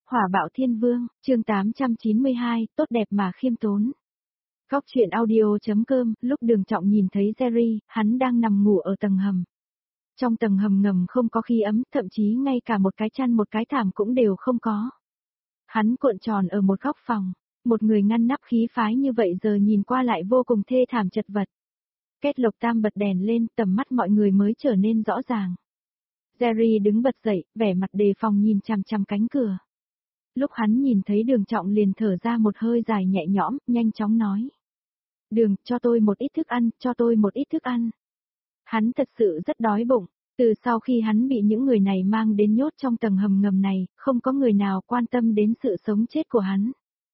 Hỏa bạo thiên vương, chương 892, tốt đẹp mà khiêm tốn. Góc truyện audio.com, lúc Đường Trọng nhìn thấy Jerry, hắn đang nằm ngủ ở tầng hầm. Trong tầng hầm ngầm không có khí ấm, thậm chí ngay cả một cái chăn một cái thảm cũng đều không có. Hắn cuộn tròn ở một góc phòng, một người ngăn nắp khí phái như vậy giờ nhìn qua lại vô cùng thê thảm chật vật. Kết Lộc Tam bật đèn lên, tầm mắt mọi người mới trở nên rõ ràng. Jerry đứng bật dậy, vẻ mặt đề phòng nhìn chằm chằm cánh cửa. Lúc hắn nhìn thấy Đường Trọng liền thở ra một hơi dài nhẹ nhõm, nhanh chóng nói. Đường, cho tôi một ít thức ăn, cho tôi một ít thức ăn. Hắn thật sự rất đói bụng, từ sau khi hắn bị những người này mang đến nhốt trong tầng hầm ngầm này, không có người nào quan tâm đến sự sống chết của hắn.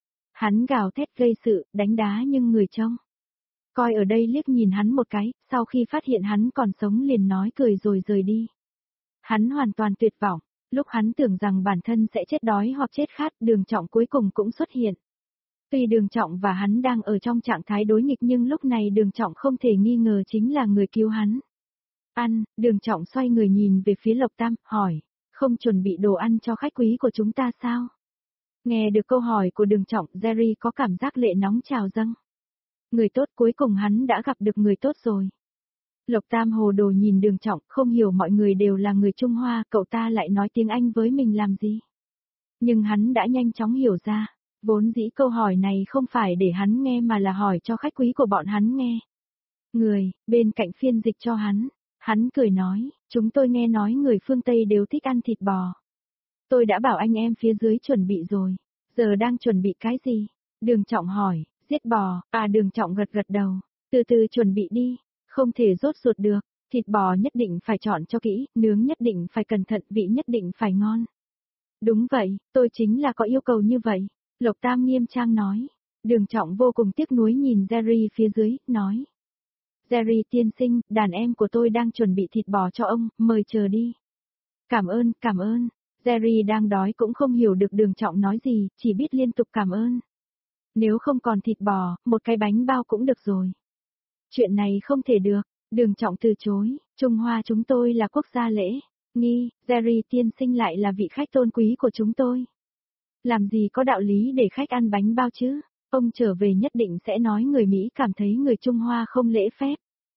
Hắn gào thét gây sự, đánh đá nhưng người trông coi ở đây liếc nhìn hắn một cái, sau khi phát hiện hắn còn sống liền nói cười rồi rời đi. Hắn hoàn toàn tuyệt vọng. Lúc hắn tưởng rằng bản thân sẽ chết đói hoặc chết khát, Đường Trọng cuối cùng cũng xuất hiện. Tuy Đường Trọng và hắn đang ở trong trạng thái đối nghịch nhưng lúc này Đường Trọng không thể nghi ngờ chính là người cứu hắn. Ăn, Đường Trọng xoay người nhìn về phía Lộc Tam, hỏi, không chuẩn bị đồ ăn cho khách quý của chúng ta sao? Nghe được câu hỏi của Đường Trọng, Jerry có cảm giác lệ nóng trào dâng. Người tốt, cuối cùng hắn đã gặp được người tốt rồi. Lộc Tam hồ đồ nhìn Đường Trọng, không hiểu mọi người đều là người Trung Hoa, cậu ta lại nói tiếng Anh với mình làm gì. Nhưng hắn đã nhanh chóng hiểu ra, vốn dĩ câu hỏi này không phải để hắn nghe mà là hỏi cho khách quý của bọn hắn nghe. Người, bên cạnh phiên dịch cho hắn cười nói, chúng tôi nghe nói người phương Tây đều thích ăn thịt bò. Tôi đã bảo anh em phía dưới chuẩn bị rồi, giờ đang chuẩn bị cái gì? Đường Trọng hỏi, giết bò, Đường Trọng gật gật đầu, từ từ chuẩn bị đi. Không thể rốt ruột được, thịt bò nhất định phải chọn cho kỹ, nướng nhất định phải cẩn thận, vị nhất định phải ngon. Đúng vậy, tôi chính là có yêu cầu như vậy, Lộc Tam nghiêm trang nói. Đường Trọng vô cùng tiếc nuối nhìn Jerry phía dưới, nói. Jerry tiên sinh, đàn em của tôi đang chuẩn bị thịt bò cho ông, mời chờ đi. Cảm ơn. Jerry đang đói cũng không hiểu được Đường Trọng nói gì, chỉ biết liên tục cảm ơn. Nếu không còn thịt bò, một cái bánh bao cũng được rồi. Chuyện này không thể được, Đường Trọng từ chối, Trung Hoa chúng tôi là quốc gia lễ nghi, Jerry tiên sinh lại là vị khách tôn quý của chúng tôi. Làm gì có đạo lý để khách ăn bánh bao chứ, ông trở về nhất định sẽ nói người Mỹ cảm thấy người Trung Hoa không lễ phép.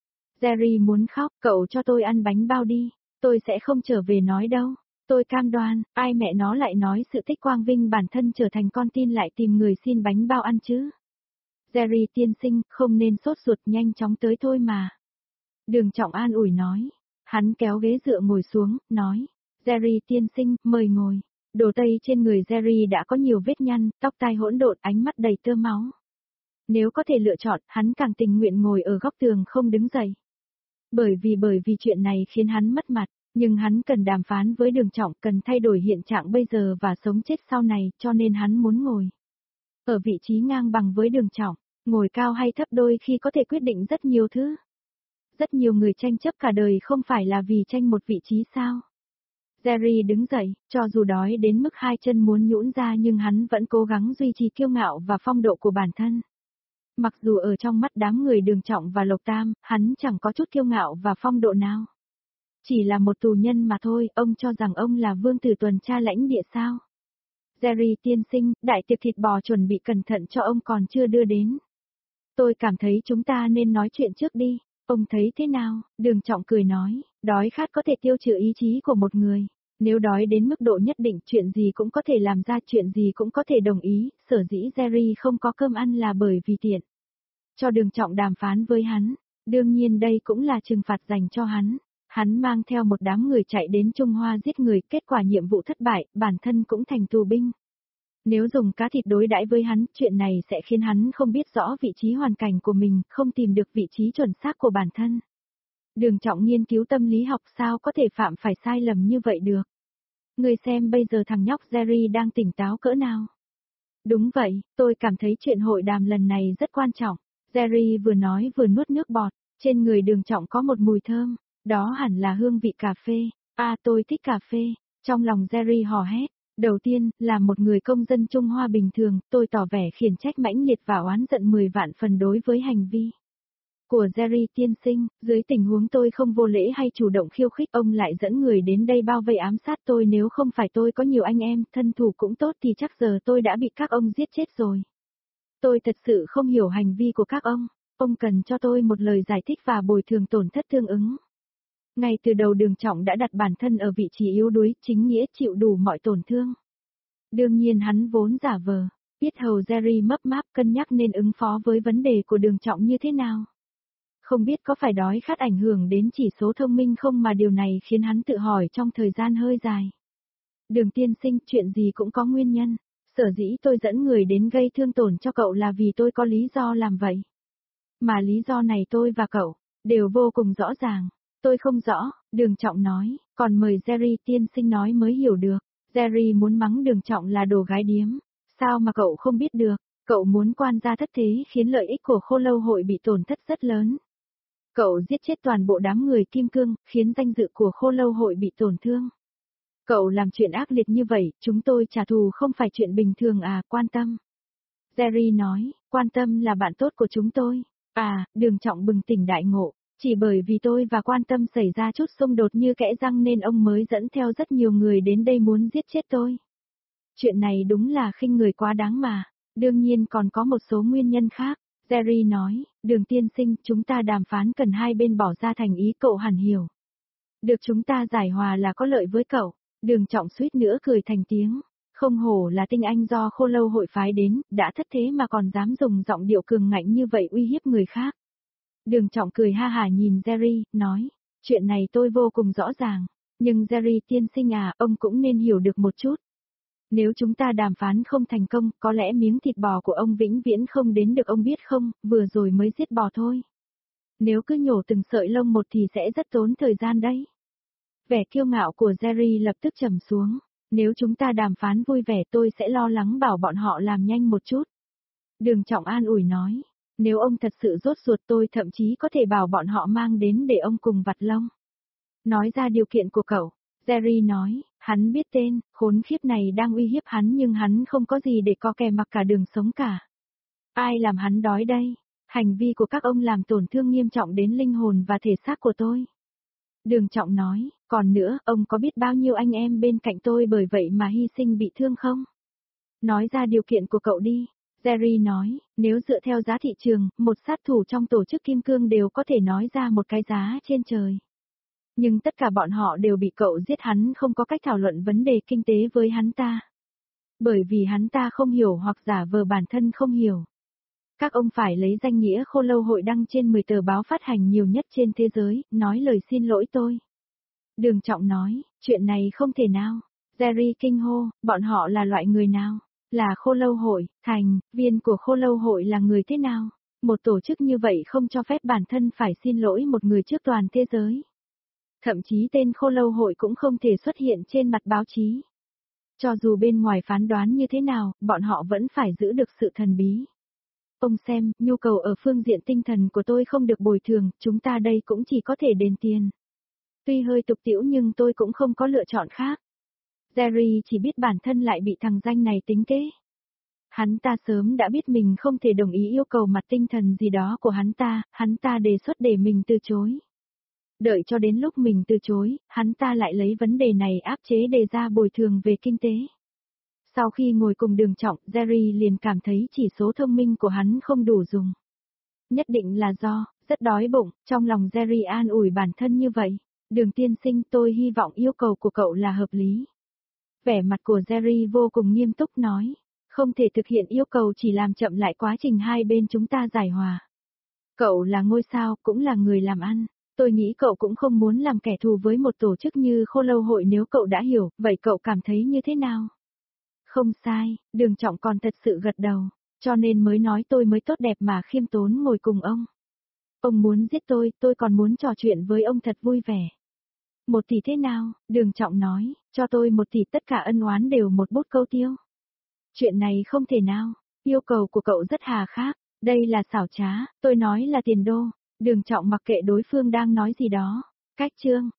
Jerry muốn khóc, cậu cho tôi ăn bánh bao đi, tôi sẽ không trở về nói đâu, tôi cam đoan, ai mẹ nó lại nói sự tích quang vinh bản thân trở thành con tin lại tìm người xin bánh bao ăn chứ. Jerry tiên sinh, không nên sốt ruột, nhanh chóng tới thôi mà. Đường Trọng an ủi nói. Hắn kéo ghế dựa ngồi xuống, nói. Jerry tiên sinh, mời ngồi. Đồ tây trên người Jerry đã có nhiều vết nhăn, tóc tai hỗn độn, ánh mắt đầy tơ máu. Nếu có thể lựa chọn, hắn càng tình nguyện ngồi ở góc tường không đứng dậy. Bởi vì chuyện này khiến hắn mất mặt, nhưng hắn cần đàm phán với Đường Trọng, cần thay đổi hiện trạng bây giờ và sống chết sau này, cho nên hắn muốn ngồi ở vị trí ngang bằng với Đường Trọng, ngồi cao hay thấp đôi khi có thể quyết định rất nhiều thứ. Rất nhiều người tranh chấp cả đời không phải là vì tranh một vị trí sao. Jerry đứng dậy, cho dù đói đến mức hai chân muốn nhũn ra nhưng hắn vẫn cố gắng duy trì kiêu ngạo và phong độ của bản thân. Mặc dù ở trong mắt đám người Đường Trọng và Lộc Tam, hắn chẳng có chút kiêu ngạo và phong độ nào. Chỉ là một tù nhân mà thôi, ông cho rằng ông là vương tử tuần tra lãnh địa sao. Jerry tiên sinh, đại tiệc thịt bò chuẩn bị cẩn thận cho ông còn chưa đưa đến. Tôi cảm thấy chúng ta nên nói chuyện trước đi, ông thấy thế nào? Đường Trọng cười nói, đói khát có thể tiêu trừ ý chí của một người. Nếu đói đến mức độ nhất định chuyện gì cũng có thể làm ra, chuyện gì cũng có thể đồng ý, sở dĩ Jerry không có cơm ăn là bởi vì tiện. Cho Đường Trọng đàm phán với hắn, đương nhiên đây cũng là trừng phạt dành cho hắn. Hắn mang theo một đám người chạy đến Trung Hoa giết người, kết quả nhiệm vụ thất bại, bản thân cũng thành tù binh. Nếu dùng cá thịt đối đãi với hắn, chuyện này sẽ khiến hắn không biết rõ vị trí hoàn cảnh của mình, không tìm được vị trí chuẩn xác của bản thân. Đường Trọng nghiên cứu tâm lý học sao có thể phạm phải sai lầm như vậy được. Người xem bây giờ thằng nhóc Jerry đang tỉnh táo cỡ nào. Đúng vậy, tôi cảm thấy chuyện hội đàm lần này rất quan trọng. Jerry vừa nói vừa nuốt nước bọt, trên người Đường Trọng có một mùi thơm, đó hẳn là hương vị cà phê. Tôi thích cà phê. Trong lòng Jerry hò hét. Đầu tiên, là một người công dân Trung Hoa bình thường, tôi tỏ vẻ khiển trách mãnh liệt và oán giận 10 vạn phần đối với hành vi Của Jerry tiên sinh, dưới tình huống tôi không vô lễ hay chủ động khiêu khích ông lại dẫn người đến đây bao vây ám sát tôi, nếu không phải tôi có nhiều anh em, thân thủ cũng tốt thì chắc giờ tôi đã bị các ông giết chết rồi. Tôi thật sự không hiểu hành vi của các ông cần cho tôi một lời giải thích và bồi thường tổn thất tương ứng. Ngay từ đầu Đường Trọng đã đặt bản thân ở vị trí yếu đuối, chính nghĩa chịu đủ mọi tổn thương. Đương nhiên hắn vốn giả vờ, biết hầu Jerry mấp máp cân nhắc nên ứng phó với vấn đề của Đường Trọng như thế nào. Không biết có phải đói khát ảnh hưởng đến chỉ số thông minh không mà điều này khiến hắn tự hỏi trong thời gian hơi dài. Đường tiên sinh, chuyện gì cũng có nguyên nhân. Sở dĩ tôi dẫn người đến gây thương tổn cho cậu là vì tôi có lý do làm vậy. Mà lý do này tôi và cậu đều vô cùng rõ ràng. Tôi không rõ, Đường Trọng nói, còn mời Jerry tiên sinh nói mới hiểu được. Jerry muốn mắng Đường Trọng là đồ gái điếm. Sao mà cậu không biết được, cậu muốn quan gia thất thế khiến lợi ích của Khô Lâu hội bị tổn thất rất lớn. Cậu giết chết toàn bộ đám người Kim Cương, khiến danh dự của Khô Lâu hội bị tổn thương. Cậu làm chuyện ác liệt như vậy, chúng tôi trả thù không phải chuyện bình thường à, quan tâm. Jerry nói, quan tâm là bạn tốt của chúng tôi. À, Đường Trọng bừng tỉnh đại ngộ, chỉ bởi vì tôi và quan tâm xảy ra chút xung đột như kẽ răng nên ông mới dẫn theo rất nhiều người đến đây muốn giết chết tôi. Chuyện này đúng là khinh người quá đáng mà, đương nhiên còn có một số nguyên nhân khác. Jerry nói, Đường tiên sinh, chúng ta đàm phán cần hai bên bỏ ra thành ý, cậu hẳn hiểu. Được chúng ta giải hòa là có lợi với cậu. Đường Trọng suýt nữa cười thành tiếng. Không hổ là tinh anh do Khô Lâu hội phái đến, đã thất thế mà còn dám dùng giọng điệu cường ngạnh như vậy uy hiếp người khác. Đường Trọng cười ha hả nhìn Jerry, nói, chuyện này tôi vô cùng rõ ràng. Nhưng Jerry tiên sinh à, ông cũng nên hiểu được một chút. Nếu chúng ta đàm phán không thành công, có lẽ miếng thịt bò của ông vĩnh viễn không đến được, ông biết không, vừa rồi mới giết bò thôi. Nếu cứ nhổ từng sợi lông một thì sẽ rất tốn thời gian đấy. Vẻ kiêu ngạo của Jerry lập tức trầm xuống. Nếu chúng ta đàm phán vui vẻ tôi sẽ lo lắng bảo bọn họ làm nhanh một chút. Đường Trọng an ủi nói. Nếu ông thật sự rốt ruột tôi thậm chí có thể bảo bọn họ mang đến để ông cùng vặt lông. Nói ra điều kiện của cậu. Jerry nói, hắn biết tên, khốn khiếp này đang uy hiếp hắn nhưng hắn không có gì để co kè mặc cả đường sống cả. Ai làm hắn đói đây? Hành vi của các ông làm tổn thương nghiêm trọng đến linh hồn và thể xác của tôi. Đường Trọng nói, còn nữa, ông có biết bao nhiêu anh em bên cạnh tôi bởi vậy mà hy sinh bị thương không? Nói ra điều kiện của cậu đi. Jerry nói, nếu dựa theo giá thị trường, một sát thủ trong tổ chức Kim Cương đều có thể nói ra một cái giá trên trời. Nhưng tất cả bọn họ đều bị cậu giết, hắn không có cách thảo luận vấn đề kinh tế với hắn ta. Bởi vì hắn ta không hiểu hoặc giả vờ bản thân không hiểu. Các ông phải lấy danh nghĩa Khô Lâu hội đăng trên 10 tờ báo phát hành nhiều nhất trên thế giới, nói lời xin lỗi tôi. Đường Trọng nói, chuyện này không thể nào. Jerry kinh hô, bọn họ là loại người nào? Là Khô Lâu hội, thành viên của Khô Lâu hội là người thế nào? Một tổ chức như vậy không cho phép bản thân phải xin lỗi một người trước toàn thế giới. Thậm chí tên Khô Lâu hội cũng không thể xuất hiện trên mặt báo chí. Cho dù bên ngoài phán đoán như thế nào, bọn họ vẫn phải giữ được sự thần bí. Ông xem, nhu cầu ở phương diện tinh thần của tôi không được bồi thường, chúng ta đây cũng chỉ có thể đền tiền. Tuy hơi tục tĩu nhưng tôi cũng không có lựa chọn khác. Jerry chỉ biết bản thân lại bị thằng danh này tính kế. Hắn ta sớm đã biết mình không thể đồng ý yêu cầu mặt tinh thần gì đó của hắn ta đề xuất để mình từ chối. Đợi cho đến lúc mình từ chối, hắn ta lại lấy vấn đề này áp chế đề ra bồi thường về kinh tế. Sau khi ngồi cùng Đường Trọng, Jerry liền cảm thấy chỉ số thông minh của hắn không đủ dùng. Nhất định là do, rất đói bụng, trong lòng Jerry an ủi bản thân như vậy. Đường tiên sinh, tôi hy vọng yêu cầu của cậu là hợp lý. Vẻ mặt của Jerry vô cùng nghiêm túc nói, không thể thực hiện yêu cầu chỉ làm chậm lại quá trình hai bên chúng ta giải hòa. Cậu là ngôi sao, cũng là người làm ăn. Tôi nghĩ cậu cũng không muốn làm kẻ thù với một tổ chức như Khô Lâu hội, nếu cậu đã hiểu, vậy cậu cảm thấy như thế nào? Không sai, Đường Trọng còn thật sự gật đầu, cho nên mới nói tôi mới tốt đẹp mà khiêm tốn ngồi cùng ông. Ông muốn giết tôi còn muốn trò chuyện với ông thật vui vẻ. 1 tỷ thế nào? Đường Trọng nói, cho tôi 1 tỷ tất cả ân oán đều một bút câu tiêu. Chuyện này không thể nào, yêu cầu của cậu rất hà khắc, đây là xảo trá, tôi nói là tiền đô. Đường Trọng mặc kệ đối phương đang nói gì đó. Cách chương